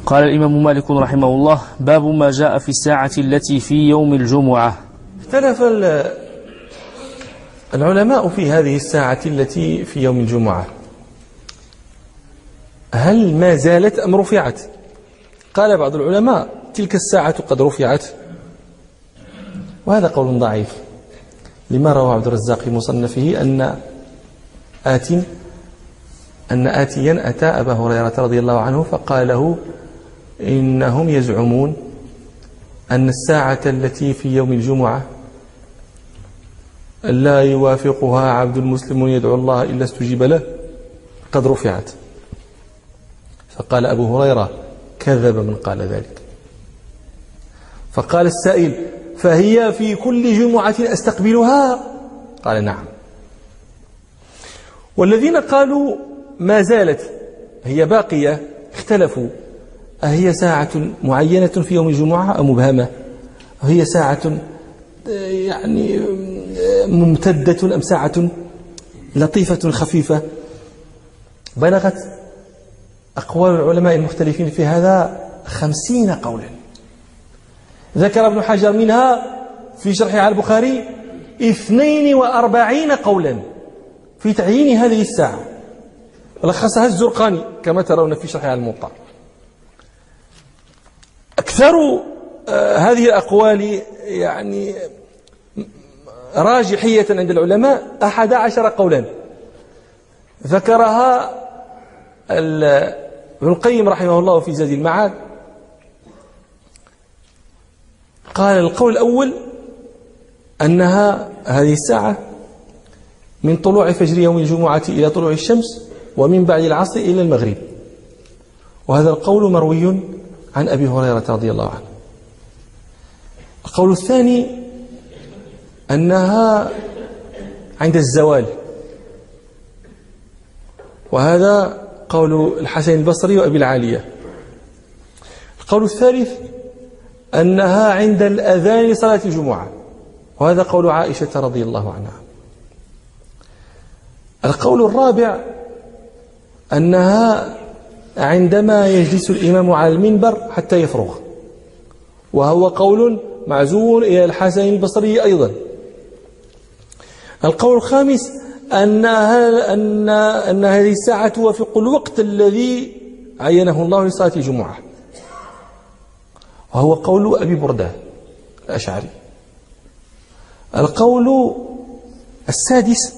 قال الإمام مالك رحمه الله: باب ما جاء في الساعة التي في يوم الجمعة. اختلف العلماء في هذه الساعة التي في يوم الجمعة، هل ما زالت أم رفعت؟ قال بعض العلماء: تلك الساعة قد رفعت، وهذا قول ضعيف، لما روى عبد الرزاق في مصنفه أن آتيا أتى أبا هريرة رضي الله عنه فقال له: إنهم يزعمون أن الساعة التي في يوم الجمعة لا يوافقها عبد مسلم يدعو الله إلا استجيب له قد رفعت. فقال أبو هريرة: كذب من قال ذلك. فقال السائل: فهي في كل جمعة أستقبلها؟ قال: نعم. والذين قالوا ما زالت هي باقية اختلفوا: أهي ساعة معينة في يوم الجمعة أو مبهمة؟ هي ساعة يعني ممتدة أم ساعة لطيفة خفيفة؟ بلغت أقوال العلماء المختلفين في هذا 50 قولا. ذكر ابن حجر منها في شرحه على البخاري 42 قولا في تعيين هذه الساعة، لخصها الزرقاني كما ترون في شرحه على الموطأ. أكثر هذه الأقوال يعني راجحية عند العلماء 11 قولا ذكرها ابن القيم رحمه الله في زاد المعاد. قال: القول الأول أنها هذه الساعة من طلوع فجر يوم الجمعة إلى طلوع الشمس، ومن بعد العصر إلى المغرب، وهذا القول مروي عن أبي هريرة رضي الله عنه. القول الثاني أنها عند الزوال، وهذا قول الحسن البصري وأبي العالية. القول الثالث أنها عند الأذان لصلاة الجمعة، وهذا قول عائشة رضي الله عنها. القول الرابع أنها عندما يجلس الإمام على المنبر حتى يفرغ، وهو قول معزول إلى الحسن البصري أيضا. القول الخامس أن هذه الساعة توافق الوقت الذي عينه الله لصلاة الجمعة، وهو قول أبي بردة الأشعري. القول السادس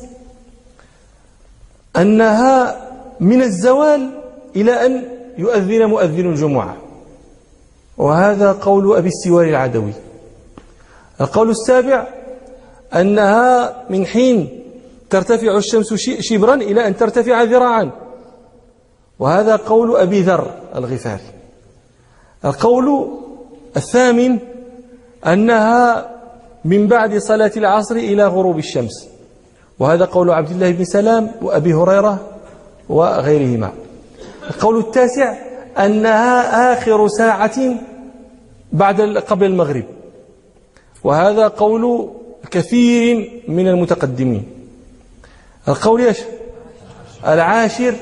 أنها من الزوال إلى أن يؤذن مؤذن الجمعة، وهذا قول أبي السوار العدوي. القول السابع أنها من حين ترتفع الشمس شبرا إلى أن ترتفع ذراعا، وهذا قول أبي ذر الغفاري. القول الثامن أنها من بعد صلاة العصر إلى غروب الشمس، وهذا قول عبد الله بن سلام وأبي هريرة وغيرهما. القول التاسع أنها آخر ساعة قبل المغرب، وهذا قول كثير من المتقدمين. القول العاشر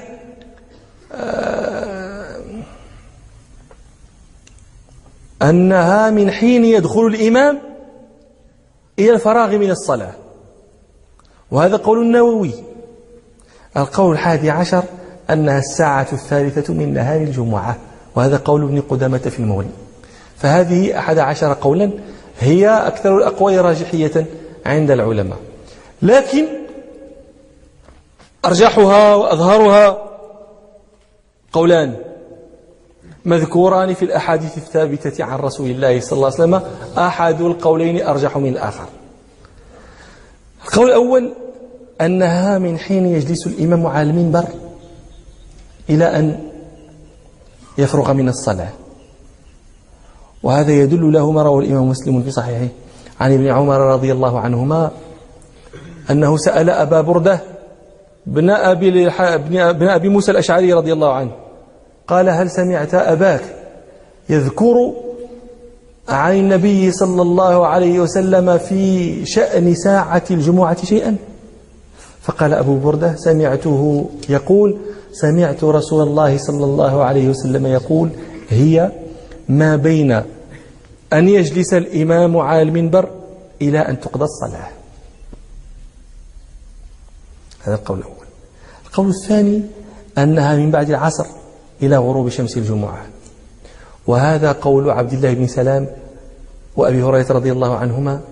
أنها من حين يدخل الإمام إلى الفراغ من الصلاة، وهذا قول النووي. القول 11 أنها الساعة الثالثة من نهار الجمعة، وهذا قول ابن قدامة في المغني. فهذه 11 قولا هي أكثر الأقوال راجحية عند العلماء، لكن أرجحها وأظهرها قولان مذكوران في الأحاديث الثابتة عن رسول الله صلى الله عليه وسلم، أحد القولين أرجح من الآخر. القول الأول أنها من حين يجلس الإمام على المنبر إلى أن يفرغ من الصلاة، وهذا يدل له ما رواه الإمام مسلم في صحيحه عن ابن عمر رضي الله عنهما أنه سأل أبا بردة بن أبي موسى الأشعري رضي الله عنه، قال: هل سمعت أباك يذكر عن النبي صلى الله عليه وسلم في شأن ساعة الجمعة شيئا؟ فقال أبو بردة: سمعته يقول: سمعت رسول الله صلى الله عليه وسلم يقول: هي ما بين أن يجلس الإمام على المنبر إلى أن تقضى الصلاة. هذا القول الأول. القول الثاني أنها من بعد العصر إلى غروب شمس الجمعة، وهذا قول عبد الله بن سلام وأبي هريرة رضي الله عنهما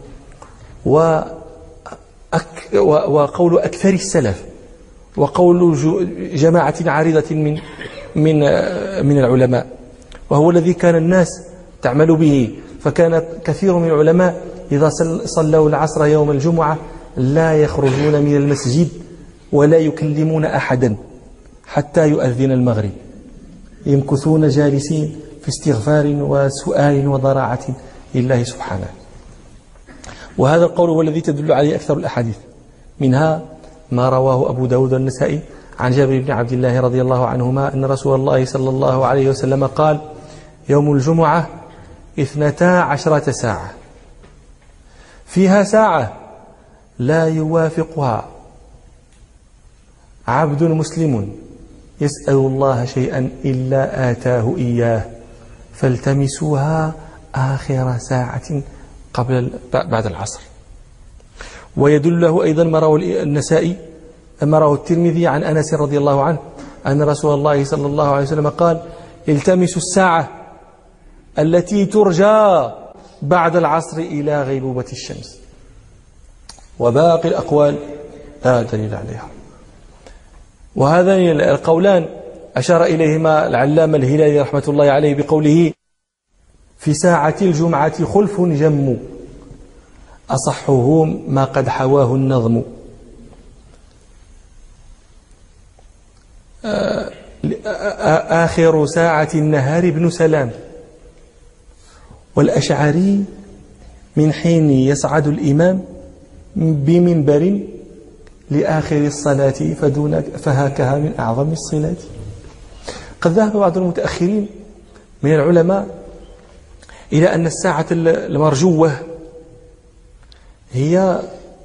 وقول أكثر السلف وقول جماعة عريضة من العلماء، وهو الذي كان الناس تعمل به. فكان كثير من العلماء إذا صلوا العصر يوم الجمعة لا يخرجون من المسجد ولا يكلمون أحدا حتى يؤذن المغرب، يمكثون جالسين في استغفار وسؤال وضراعة لله سبحانه. وهذا القول هو الذي تدل عليه أكثر الأحاديث، منها ما رواه أبو داود والنسائي عن جابر بن عبد الله رضي الله عنهما أن رسول الله صلى الله عليه وسلم قال: يوم الجمعة 12 ساعة، فيها ساعة لا يوافقها عبد مسلم يسأل الله شيئا إلا آتاه إياه، فالتمسوها آخر ساعة بعد العصر. ويدل له أيضا ما رواه النسائي ما رواه الترمذي عن أنس رضي الله عنه أن رسول الله صلى الله عليه وسلم قال: التمسوا الساعة التي ترجى بعد العصر إلى غيبوبة الشمس. وباقي الأقوال لا دليل عليها. وهذان القولان أشار إليهما العلامة الهلالي رحمة الله عليه بقوله: في ساعة الجمعة خلف جم، أصحه ما قد حواه النظم. آخر ساعة النهار ابن سلام. والأشعري من حين يصعد الإمام بمنبر لآخر الصلاة فهاكها من أعظم الصلاة. قد ذهب بعض المتأخرين من العلماء إلى أن الساعة المرجوة هي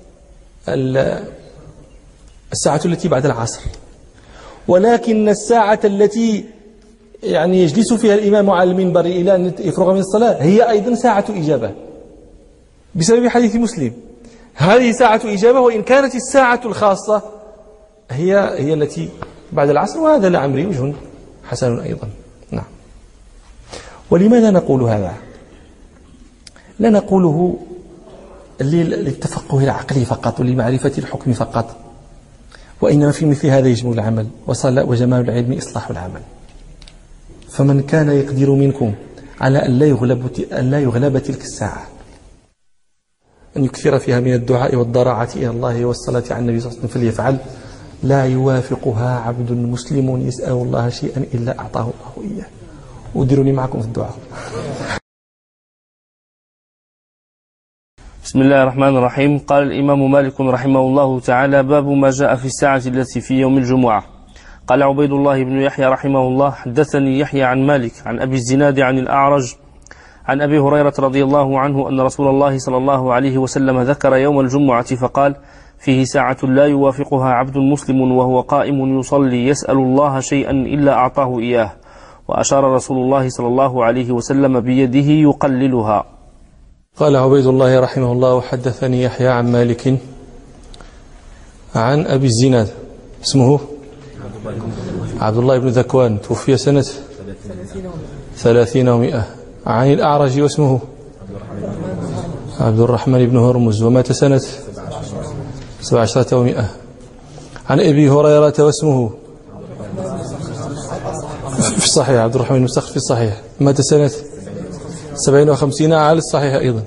الساعة التي بعد العصر، ولكن الساعة التي يجلس فيها الإمام على المنبر إلى أن يفرغ من الصلاة هي أيضا ساعة إجابة بسبب حديث مسلم. هذه ساعة إجابة، وإن كانت الساعة الخاصة هي التي بعد العصر، وهذا لعمري وجه حسن أيضا. نعم. ولماذا نقول هذا؟ لا نقوله للتفقه العقلي فقط ولمعرفة الحكم فقط، وإنما في مثل هذا يجب العمل، وجمال العلم إصلاح العمل. فمن كان يقدر منكم على أن لا يغلب تلك الساعة أن يكثر فيها من الدعاء والضراعة إلى الله والصلاة على النبي صلى الله عليه وسلم فليفعل، لا يوافقها عبد مسلم يسأل الله شيئا إلا أعطاه الله إياه. وديروني معكم في الدعاء. بسم الله الرحمن الرحيم. قال الإمام مالك رحمه الله تعالى: باب ما جاء في الساعة التي في يوم الجمعة. قال عبيد الله بن يحيى رحمه الله: حدثني يحيى عن مالك عن أبي الزناد عن الأعرج عن أبي هريرة رضي الله عنه أن رسول الله صلى الله عليه وسلم ذكر يوم الجمعة فقال: فيه ساعة لا يوافقها عبد مسلم وهو قائم يصلي يسأل الله شيئا إلا أعطاه إياه. وأشار رسول الله صلى الله عليه وسلم بيده يقللها. قال عبيد الله رحمه الله: حدثني يحيى عن مالك عن أبي الزناد اسمه عبد الله بن ذكوان، توفي سنة 30 و100. عن الأعرج واسمه عبد الرحمن بن هرمز ومات سنة 17 و100. عن أبي هريرة واسمه في الصحيح عبد الرحمن بن مسخر في الصحيح، مات سنة 57 على الصحيح أيضا.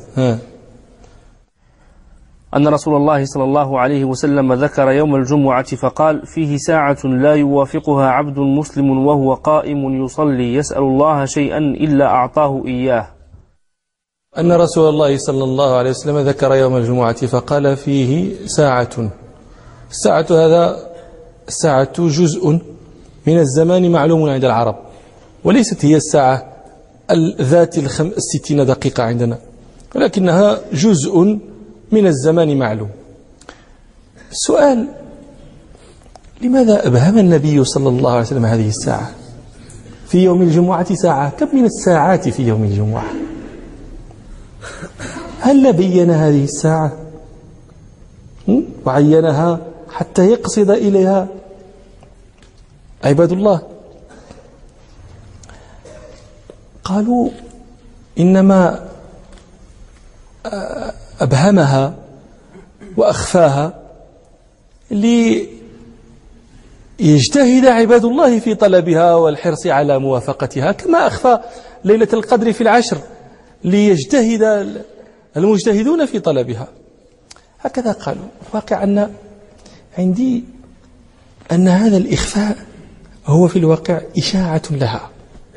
أن رسول الله صلى الله عليه وسلم ذكر يوم الجمعة فقال: فيه ساعة لا يوافقها عبد مسلم وهو قائم يصلي يسأل الله شيئا إلا أعطاه إياه. أن رسول الله صلى الله عليه وسلم ذكر يوم الجمعة فقال: فيه ساعة. الساعة هذا الساعة جزء من الزمان معلوم عند العرب، وليست هي الساعة ذات 60 دقيقة عندنا، ولكنها جزء من الزمان معلوم. السؤال: لماذا أبهم النبي صلى الله عليه وسلم هذه الساعة؟ في يوم الجمعة ساعة. كم من الساعات في يوم الجمعة؟ هل بين هذه الساعة وعينها حتى يقصد إليها عباد الله؟ قالوا إنما أبهمها وأخفاها ليجتهد عباد الله في طلبها والحرص على موافقتها، كما أخفى ليلة القدر في العشر ليجتهد المجتهدون في طلبها. هكذا قالوا. الواقع عندي أن هذا الإخفاء هو في الواقع إشاعة لها.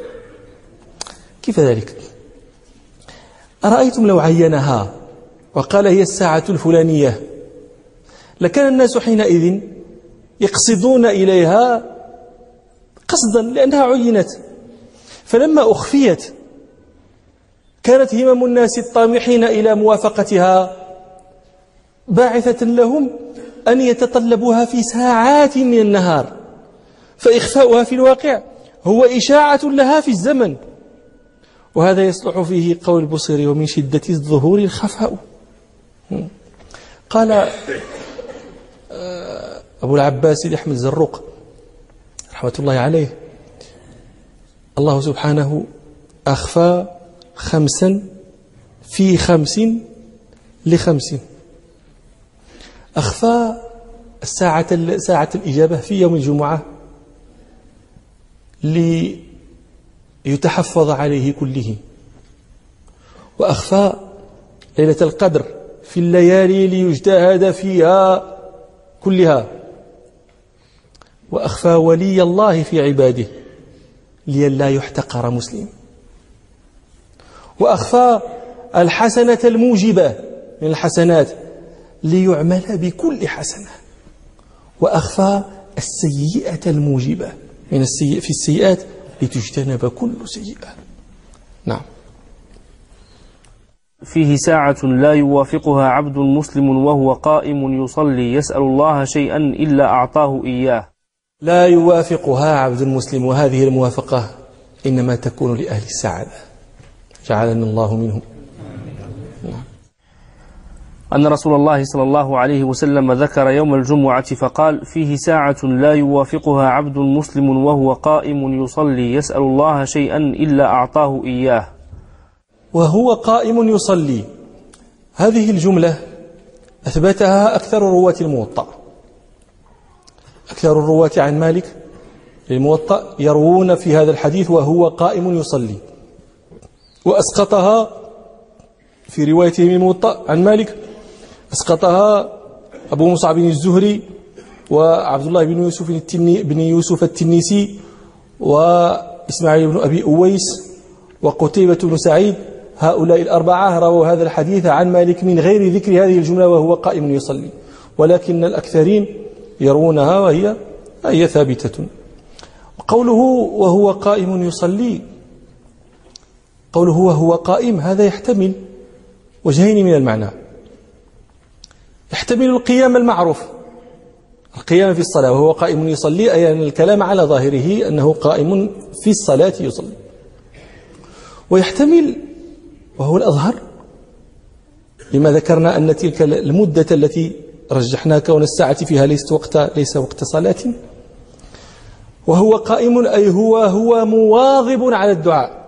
كيف ذلك؟ أرأيتم لو عينها وقال هي الساعة الفلانية، لكان الناس حينئذ يقصدون إليها قصدا لأنها عينت. فلما أخفيت كانت همم الناس الطامحين إلى موافقتها باعثة لهم أن يتطلبوها في ساعات من النهار، فإخفاؤها في الواقع هو إشاعة لها في الزمن. وهذا يصلح فيه قول البصيري: ومن شدة الظهور الخفاء. قال أبو العباس أحمد الزروق رحمة الله عليه: الله سبحانه أخفى 5 في 5 ل5. أخفى ساعة الإجابة في يوم الجمعة ليتحفظ عليه كله، وأخفى ليلة القدر في الليالي ليجتهد فيها كلها، وأخفى ولي الله في عباده لئلا يحتقر مسلم، وأخفى الحسنة الموجبة من الحسنات ليعمل بكل حسنة، وأخفى السيئة الموجبة من في السيئات لتجتنب كل سيئة. نعم. فيه ساعة لا يوافقها عبد مسلم وهو قائم يصلي يسأل الله شيئا إلا أعطاه إياه. لا يوافقها عبد مسلم، وهذه الموافقة إنما تكون لأهل السعادة، جعلنا الله منهم. أن رسول الله صلى الله عليه وسلم ذكر يوم الجمعة فقال: فيه ساعة لا يوافقها عبد مسلم وهو قائم يصلي يسأل الله شيئا إلا أعطاه إياه. وهو قائم يصلي، هذه الجملة أثبتها أكثر رواة الموطأ. أكثر الرواة عن مالك للموطأ يروون في هذا الحديث وهو قائم يصلي، وأسقطها في روايته الموطأ عن مالك، أسقطها أبو مصعب بن الزهري وعبد الله بن يوسف التنيسي وإسماعيل بن أبي أويس وقتيبة بن سعيد. هؤلاء الأربعة رووا هذا الحديث عن مالك من غير ذكر هذه الجملة وهو قائم يصلي، ولكن الأكثرين يرونها وهي ثابتة. قوله وهو قائم يصلي، قوله وهو قائم هذا يحتمل وجهين من المعنى. يحتمل القيام المعروف، القيام في الصلاة وهو قائم يصلي، أي أن الكلام على ظاهره أنه قائم في الصلاة يصلي. ويحتمل، وهو الأظهر لما ذكرنا، أن تلك المدة التي رجحنا كون الساعة فيها ليس وقت صلاة، وهو قائم أي هو مواظب على الدعاء.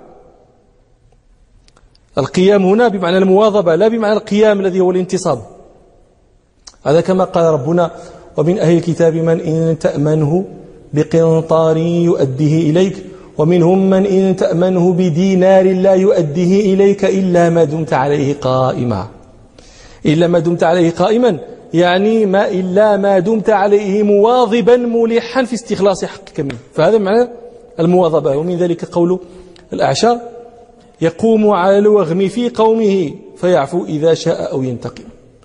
القيام هنا بمعنى المواظبة لا بمعنى القيام الذي هو الانتصاب. هذا كما قال ربنا: ومن أهل الكتاب من إن تأمنه بقنطار يؤديه إليك ومنهم من إن تأمنه بدينار لا يؤديه إليك إلا ما دمت عليه قائما. إلا ما دمت عليه قائما يعني إلا ما دمت عليه مواظبا ملحا في استخلاص حقك منه، فهذا معنى المواظبة. ومن ذلك قول الأعشى: يقوم على الوغم في قومه فيعفو إذا شاء أو ينتقم.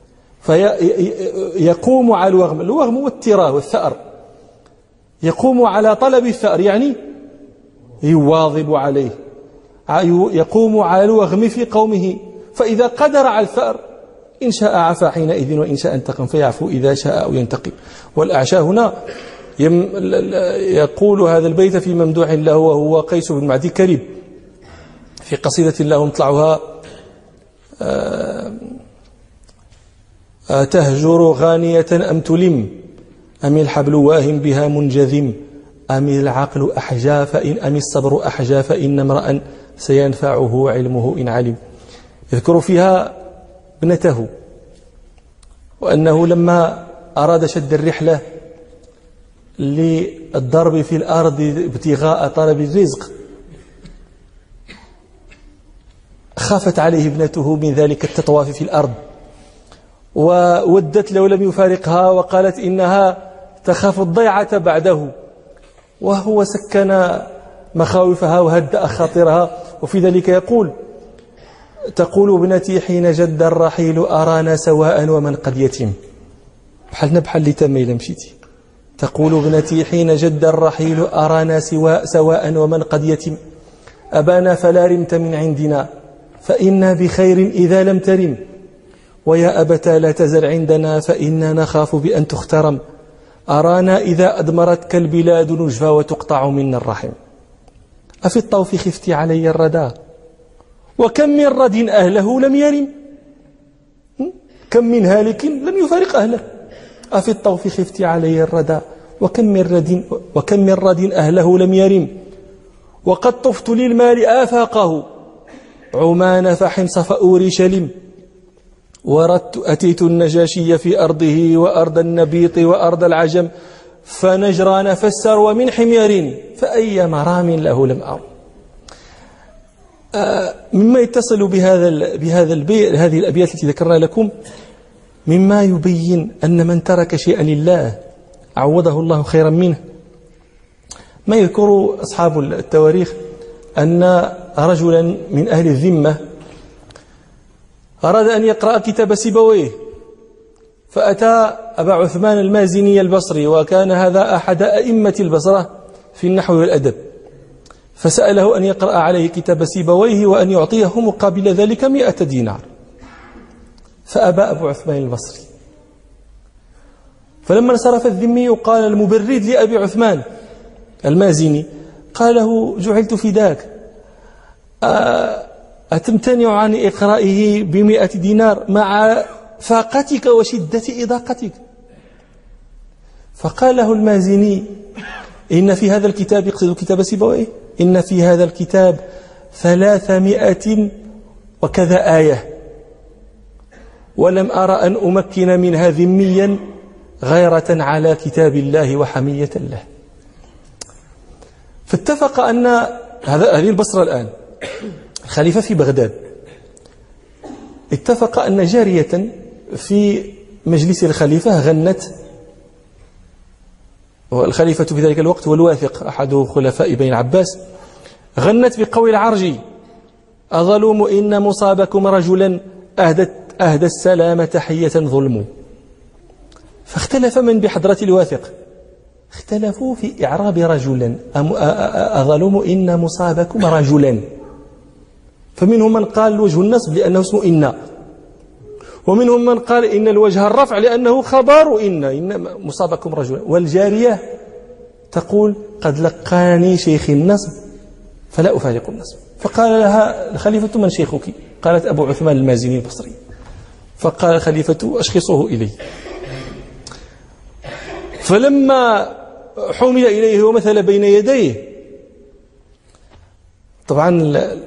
فيقوم على الوغم والتراه والثأر، يقوم على طلب الثأر يعني يواظب عليه، يقوم على الوغم في قومه، فإذا قدر على الثأر إن شاء عفا حينئذ وإن شاء انتقم، فيعفو إذا شاء أو ينتقم. والأعشى هنا يقول هذا البيت في ممدوح له وهو قيس بن معدي كريب في قصيدة له مطلعها تهجر غانية أم تلم أم الحبل واهم بها منجذم أم العقل أحجى أم الصبر أحجى فإن امرأ سينفعه علمه إن علم. يذكر فيها ابنته وأنه لما أراد شد الرحلة للضرب في الأرض ابتغاء طلب الرزق خافت عليه ابنته من ذلك التطواف في الأرض، وودت لو لم يفارقها، وقالت إنها تخاف الضيعة بعده، وهو سكن مخاوفها وهدأ خاطرها. وفي ذلك تقول ابنتي حين جد الرحيل أرانا سواء ومن قد يتم. بحالنا بحال اللي تميل مشيتي. تقول ابنتي حين جد الرحيل أرانا سواء ومن قد يتم أبانا فلا رمت من عندنا فإنا بخير إذا لم ترم ويا أبتا لا تزل عندنا فإنا نخاف بأن تخترم أرانا إذا أدمرتك البلاد نجفى وتقطع منا الرحم أفي الطوف خفت علي الردى وكم من رد أهله لم يرم. كم من هالك لم يفارق أهله. أفي الطوف خفت علي الردى وكم من رد أهله لم يرم وقد طفت للمال آفاقه عمان فحمص فأورشلم وردت أتيت النجاشي في أرضه وأرض النبيط وأرض العجم فنجران فسر ومن حمير فأي مرام له لم أرم. مما يتصل بهذا البيت هذه الأبيات التي ذكرنا لكم مما يبين أن من ترك شيئا لله عوضه الله خيرا منه. ما يذكر أصحاب التواريخ أن رجلا من أهل الذمة أراد أن يقرأ كتاب سيبويه فأتى أبا عثمان المازني البصري وكان هذا أحد أئمة البصرة في النحو والأدب، فسأله أن يقرأ عليه كتاب سيبويه وأن يعطيه مقابل ذلك 100 دينار، فأبى أبو عثمان البصري. فلما انصرف الذمي قال المبرد لأبي عثمان المازني قال له جعلت فداك أتمتنع عن إقرائه 100 دينار مع فاقتك وشدة إضاقتك؟ فقال له المازني إن في هذا الكتاب، يقصد كتاب سيبويه، إن في هذا الكتاب 300 وكذا آية ولم أرى أن أمكن منها ذميا غيرة على كتاب الله وحمية له. فاتفق أن هذه البصرة الآن الخليفة في بغداد اتفق أن جارية في مجلس الخليفة غنت، والخليفة في ذلك الوقت والواثق أحد خلفاء بني العباس، غنت بقول العرجي أظلوم إن مصابكم رجلا أهدى السلام تحية ظلم. فاختلف من بحضرة الواثق، اختلفوا في إعراب رجلا، أظلوم إن مصابكم رجلا، فمنهم من قال وجه النصب لأنه اسمه إن، ومنهم من قال إن الوجه الرفع لأنه خبر إن مصابكم رجلا. والجارية تقول قد لقاني شيخ النصب فلا أفارق النصب. فقال لها الخليفة من شيخك؟ قالت أبو عثمان المازني البصري. فقال الخليفة أشخصه إلي. فلما حمل إليه ومثل بين يديه، طبعا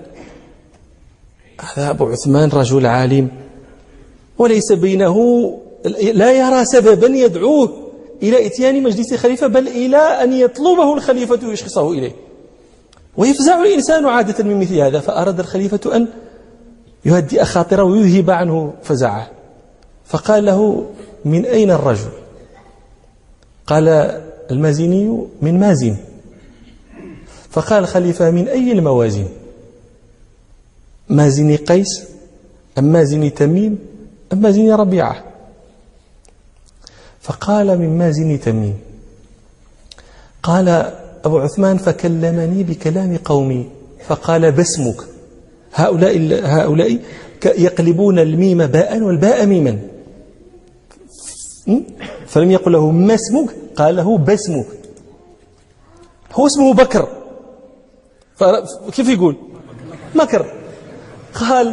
هذا أبو عثمان رجل عالم وليس بينه، لا يرى سببا يدعوه إلى إتيان مجلس الخليفة، بل إلى أن يطلبه الخليفة ويشخصه إليه، ويفزع الإنسان عادة من مثل هذا. فأراد الخليفة أن يهدئ خاطره ويذهب عنه فزعه، فقال له من أين الرجل؟ قال المازني من مازن. فقال الخليفة من أي الموازن؟ مازن قيس أم مازن تميم أم مازن ربيعة؟ فقال من مازن تميم. قال أبو عثمان فكلمني بكلام قومي فقال باسمك. هؤلاء يقلبون الميم باء والباء ميما، فلم يقل له ما اسمك، قال له باسمك، هو اسمه بكر، كيف يقول مكر؟ قال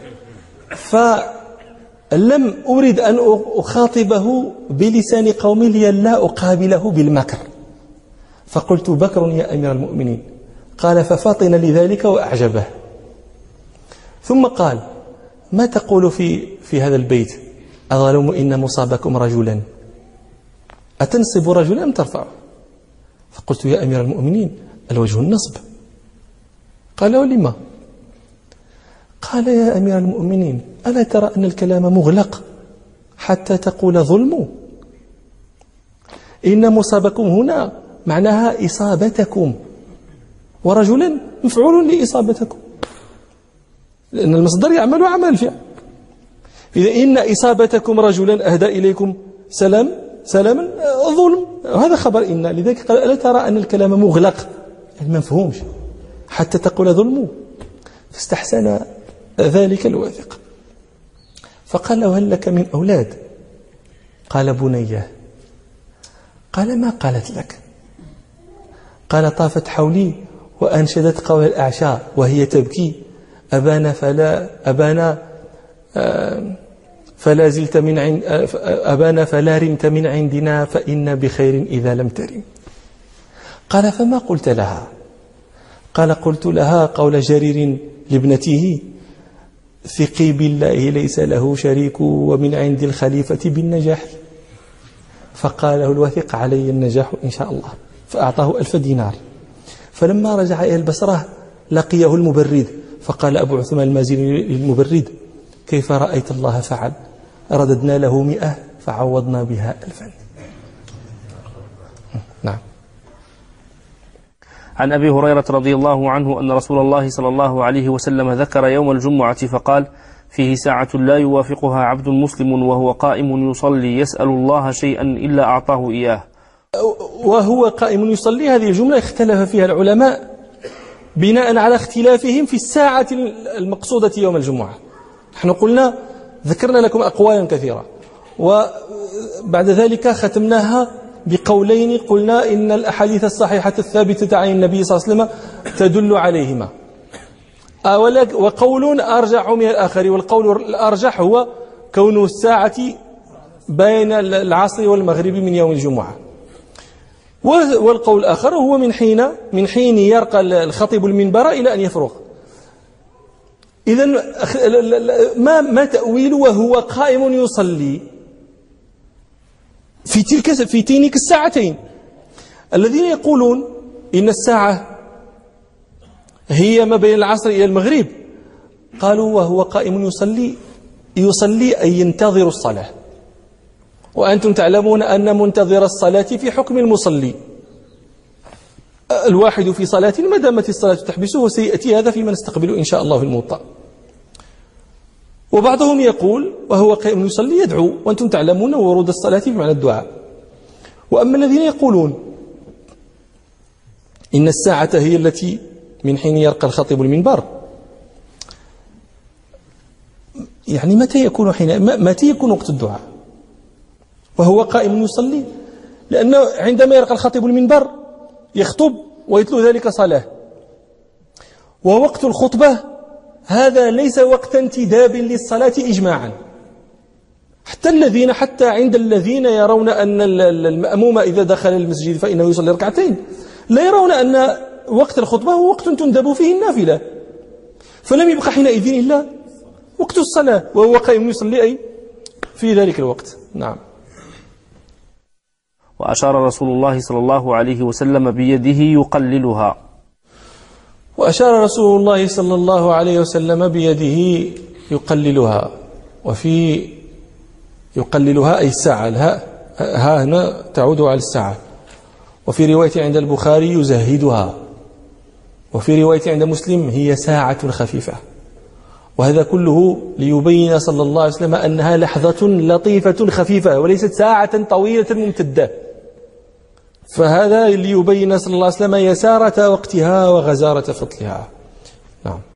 فلم أريد أن أخاطبه بلسان قومي لئلا أقابله بالمكر، فقلت بكر يا أمير المؤمنين. قال ففطن لذلك وأعجبه، ثم قال ما تقول في هذا البيت؟ أظلم إن مصابكم رجلا، أتنصب رجلا أم ترفعه؟ فقلت يا أمير المؤمنين الوجه النصب. قال ولما؟ قال يا أمير المؤمنين ألا ترى أن الكلام مغلق حتى تقول ظلم؟ إن مصابكم هنا معناها إصابتكم، ورجلا مفعول لإصابتكم، لأن المصدر يعمل عمل الفعل. إذا إن إصابتكم رجلا أهدى إليكم سلاما ظلم، هذا خبر إن. لذلك قال ألا ترى أن الكلام مغلق يعني ما مفهومش حتى تقول ظلم؟ فاستحسن ذلك الواثق فقال له هل لك من أولاد؟ قال بنيه. قال ما قالت لك؟ قال طافت حولي وأنشدت قول الأعشى وهي تبكي أبانا فلا زلت من عند أبانا فلا رمت من عندنا فإن بخير إذا لم ترم. قال فما قلت لها؟ قال قلت لها قول جرير لابنته ثقي بالله ليس له شريك ومن عند الخليفة بالنجاح. فقال له الوثيق علي النجاح إن شاء الله، فأعطاه 1000 دينار. فلما رجع إلى البصرة لقيه المبرد فقال أبو عثمان المازني للمبرد كيف رأيت الله فعل؟ رددنا له 100 فعوضنا بها 1000. نعم. عن أبي هريرة رضي الله عنه أن رسول الله صلى الله عليه وسلم ذكر يوم الجمعة فقال فيه ساعة لا يوافقها عبد مسلم وهو قائم يصلي يسأل الله شيئا إلا أعطاه إياه. وهو قائم يصلي، هذه الجملة اختلف فيها العلماء بناء على اختلافهم في الساعة المقصودة يوم الجمعة. نحن قلنا ذكرنا لكم أقوالا كثيرة، وبعد ذلك ختمناها بقولين قلنا إن الأحاديث الصحيحة الثابتة عن النبي صلى الله عليه وسلم تدل عليهما، وقول أرجح من الآخر، والقول الأرجح هو كون الساعة بين العصر والمغرب من يوم الجمعة، والقول الآخر هو من حين يرقى الخطيب المنبر إلى أن يفرغ. إذن ما تأويل وهو قائم يصلي في تلك الساعتين؟ الذين يقولون إن الساعة هي ما بين العصر إلى المغرب قالوا وهو قائم يصلي أي ينتظر الصلاة، وأنتم تعلمون أن منتظر الصلاة في حكم المصلي، الواحد في صلاة ما دامت الصلاة تحبسه، وسيأتي هذا فيما نستقبله إن شاء الله في الموطأ. وبعضهم يقول وهو قائم يصلي يدعو، وأنتم تعلمون ورود الصلاة بمعنى الدعاء. وأما الذين يقولون إن الساعة هي التي من حين يرقى الخطيب المنبر، يعني متى يكون وقت الدعاء وهو قائم يصلي؟ لأنه عندما يرقى الخطيب المنبر يخطب ويتلو ذلك صلاة، ووقت الخطبة هذا ليس وقت انتداب للصلاة إجماعا، حتى عند الذين يرون أن المأموم إذا دخل المسجد فإنه يصلي ركعتين لا يرون أن وقت الخطبة هو وقت تندب فيه النافلة، فلم يبقى حينئذ إلا وقت الصلاة وهو قائم يصلي أي في ذلك الوقت. نعم. وأشار رسول الله صلى الله عليه وسلم بيده يقللها. وأشار رسول الله صلى الله عليه وسلم بيده يقللها، وفي يقللها أي الساعة، ها هنا تعود على الساعة. وفي رواية عند البخاري يزهدها، وفي رواية عند مسلم هي ساعة خفيفة. وهذا كله ليبين صلى الله عليه وسلم أنها لحظة لطيفة خفيفة وليست ساعة طويلة ممتدة، فهذا ليبين صلى الله عليه وسلم يسارة وقتها وغزارة فضلها. نعم.